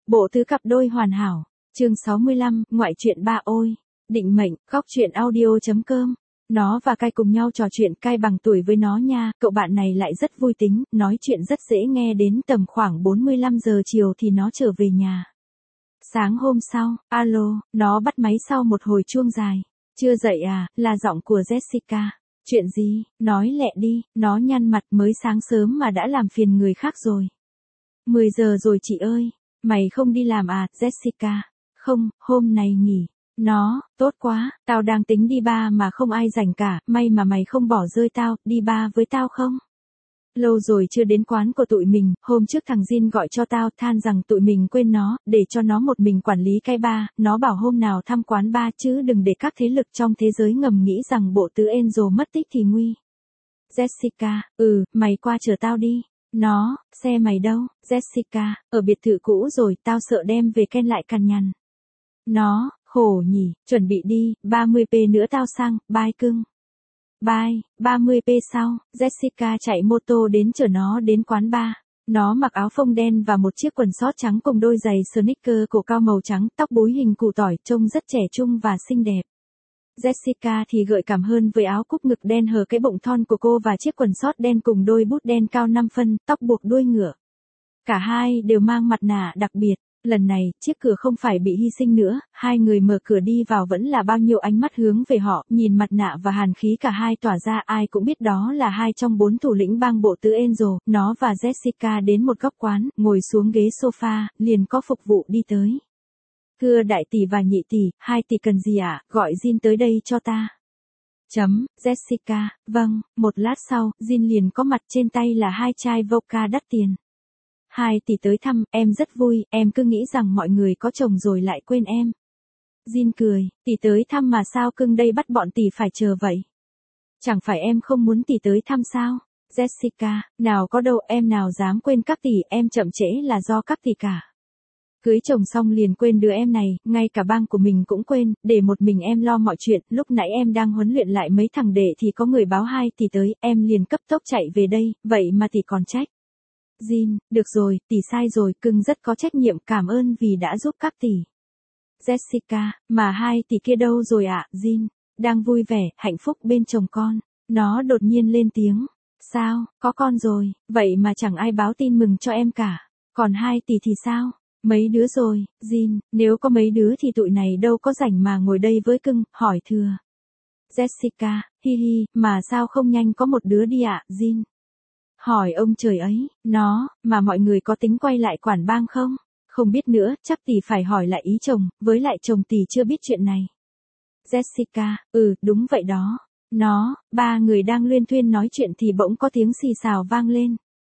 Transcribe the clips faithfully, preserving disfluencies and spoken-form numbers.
Bộ tứ cặp đôi hoàn hảo. Chương sáu mươi lăm, ngoại truyện ba ôi. Định mệnh, góc truyện audio chấm com. Nó và Kai cùng nhau trò chuyện, Kai bằng tuổi với nó nha, cậu bạn này lại rất vui tính, nói chuyện rất dễ nghe, đến tầm khoảng bốn mươi lăm giờ chiều thì nó trở về nhà. Sáng hôm sau, alo, nó bắt máy sau một hồi chuông dài. Chưa dậy à, là giọng của Jessica. Chuyện gì, nói lẹ đi, nó nhăn mặt, mới sáng sớm mà đã làm phiền người khác rồi. mười giờ rồi chị ơi, mày không đi làm à, Jessica? Không, hôm nay nghỉ. Nó, tốt quá, tao đang tính đi bar mà không ai rảnh cả, may mà mày không bỏ rơi tao, đi bar với tao không? Lâu rồi chưa đến quán của tụi mình, hôm trước thằng Jin gọi cho tao, than rằng tụi mình quên nó, để cho nó một mình quản lý cái bar, nó bảo hôm nào thăm quán bar chứ đừng để các thế lực trong thế giới ngầm nghĩ rằng bộ tứ Angel mất tích thì nguy. Jessica, ừ, mày qua chờ tao đi. Nó, xe mày đâu, Jessica, ở biệt thự cũ rồi, tao sợ đem về Ken lại cằn nhằn. Nó, khổ nhỉ, chuẩn bị đi, ba mươi p nữa tao sang, bye cưng. Bye, ba mươi p sau, Jessica chạy mô tô đến chở nó đến quán bar. Nó mặc áo phông đen và một chiếc quần sót trắng cùng đôi giày sneaker cổ cao màu trắng, tóc búi hình củ tỏi, trông rất trẻ trung và xinh đẹp. Jessica thì gợi cảm hơn với áo cúc ngực đen hở cái bụng thon của cô và chiếc quần sót đen cùng đôi bút đen cao năm phân, tóc buộc đuôi ngựa. Cả hai đều mang mặt nạ đặc biệt. Lần này, chiếc cửa không phải bị hy sinh nữa, hai người mở cửa đi vào vẫn là bao nhiêu ánh mắt hướng về họ, nhìn mặt nạ và hàn khí cả hai tỏa ra, ai cũng biết đó là hai trong bốn thủ lĩnh bang bộ tứ Angel. Nó và Jessica đến một góc quán, ngồi xuống ghế sofa, liền có phục vụ đi tới. Thưa đại tỷ và nhị tỷ, hai tỷ cần gì ạ, à? Gọi Jin tới đây cho ta. Chấm, Jessica, vâng, một lát sau, Jin liền có mặt, trên tay là hai chai vodka đắt tiền. Hai tỷ tới thăm, em rất vui, em cứ nghĩ rằng mọi người có chồng rồi lại quên em. Jin cười, tỷ tới thăm mà sao cưng đây bắt bọn tỷ phải chờ vậy? Chẳng phải em không muốn tỷ tới thăm sao? Jessica, nào có đâu, em nào dám quên các tỷ, em chậm trễ là do các tỷ cả. Cưới chồng xong liền quên đứa em này, ngay cả bang của mình cũng quên, để một mình em lo mọi chuyện, lúc nãy em đang huấn luyện lại mấy thằng đệ thì có người báo hai tỷ tới, em liền cấp tốc chạy về đây, vậy mà tỷ còn trách. Jin, được rồi, tỷ sai rồi, cưng rất có trách nhiệm, cảm ơn vì đã giúp các tỷ. Jessica, mà hai tỷ kia đâu rồi ạ, à? Jin, đang vui vẻ, hạnh phúc bên chồng con. Nó đột nhiên lên tiếng. Sao, có con rồi, vậy mà chẳng ai báo tin mừng cho em cả. Còn hai tỷ thì sao? Mấy đứa rồi, Jin, nếu có mấy đứa thì tụi này đâu có rảnh mà ngồi đây với cưng, hỏi thừa. Jessica, hi hi, mà sao không nhanh có một đứa đi ạ, à? Jin. Hỏi ông trời ấy, nó, mà mọi người có tính quay lại quản bang không? Không biết nữa, chắc tỷ phải hỏi lại ý chồng, với lại chồng tỷ chưa biết chuyện này. Jessica, ừ, đúng vậy đó. Nó, ba người đang luyên thuyên nói chuyện thì bỗng có tiếng xì xào vang lên.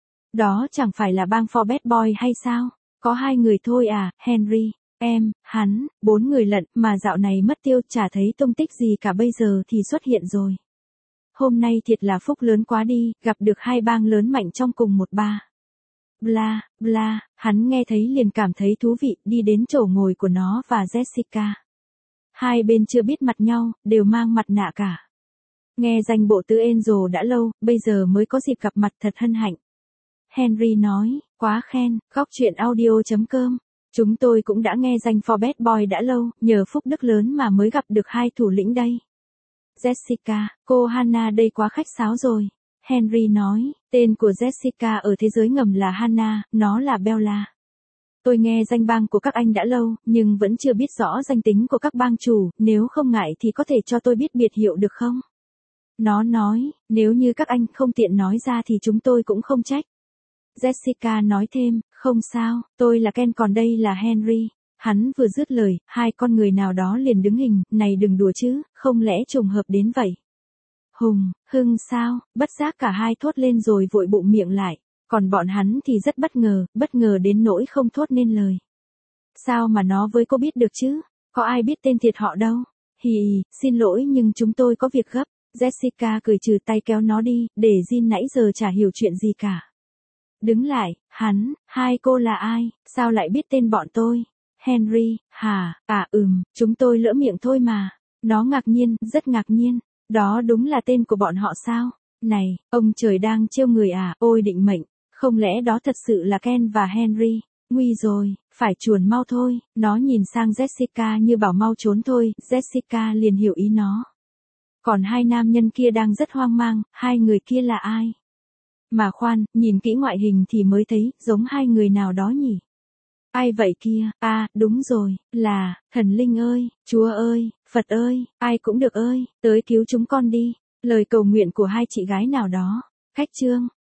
Đó chẳng phải là bang For Bad Boy hay sao? Có hai người thôi à, Henry, em, hắn, bốn người lận, mà dạo này mất tiêu, chả thấy tung tích gì cả, bây giờ thì xuất hiện rồi. Hôm nay thiệt là phúc lớn quá đi, gặp được hai bang lớn mạnh trong cùng một ba. Bla, bla, hắn nghe thấy liền cảm thấy thú vị, đi đến chỗ ngồi của nó và Jessica. Hai bên chưa biết mặt nhau, đều mang mặt nạ cả. Nghe danh bộ tứ Angel đã lâu, bây giờ mới có dịp gặp mặt, thật hân hạnh. Henry nói, quá khen, góc truyện audio chấm com. Chúng tôi cũng đã nghe danh For Bad Boy đã lâu, nhờ phúc đức lớn mà mới gặp được hai thủ lĩnh đây. Jessica, cô Hannah đây quá khách sáo rồi. Henry nói, tên của Jessica ở thế giới ngầm là Hannah, nó là Bella. Tôi nghe danh bang của các anh đã lâu, nhưng vẫn chưa biết rõ danh tính của các bang chủ, nếu không ngại thì có thể cho tôi biết biệt hiệu được không? Nó nói, nếu như các anh không tiện nói ra thì chúng tôi cũng không trách. Jessica nói thêm, không sao, tôi là Ken còn đây là Henry. Hắn vừa dứt lời, hai con người nào đó liền đứng hình, này đừng đùa chứ, không lẽ trùng hợp đến vậy? Hùng, Hưng sao, bất giác cả hai thốt lên rồi vội bụng miệng lại, còn bọn hắn thì rất bất ngờ, bất ngờ đến nỗi không thốt nên lời. Sao mà nó với cô biết được chứ, có ai biết tên thiệt họ đâu? Hì, xin lỗi nhưng chúng tôi có việc gấp. Jessica cười trừ tay kéo nó đi, để Jin nãy giờ chả hiểu chuyện gì cả. Đứng lại, hắn, hai cô là ai, sao lại biết tên bọn tôi? Henry, hả, à ừm, chúng tôi lỡ miệng thôi mà. Nó ngạc nhiên, rất ngạc nhiên. Đó đúng là tên của bọn họ sao? Này, ông trời đang trêu người à, ôi định mệnh. Không lẽ đó thật sự là Ken và Henry? Nguy rồi, phải chuồn mau thôi, nó nhìn sang Jessica như bảo mau trốn thôi, Jessica liền hiểu ý nó. Còn hai nam nhân kia đang rất hoang mang, hai người kia là ai? Mà khoan, nhìn kỹ ngoại hình thì mới thấy, giống hai người nào đó nhỉ? Ai vậy kia? À, đúng rồi, là, thần linh ơi, Chúa ơi, Phật ơi, ai cũng được ơi, tới cứu chúng con đi. Lời cầu nguyện của hai chị gái nào đó. Khách chương,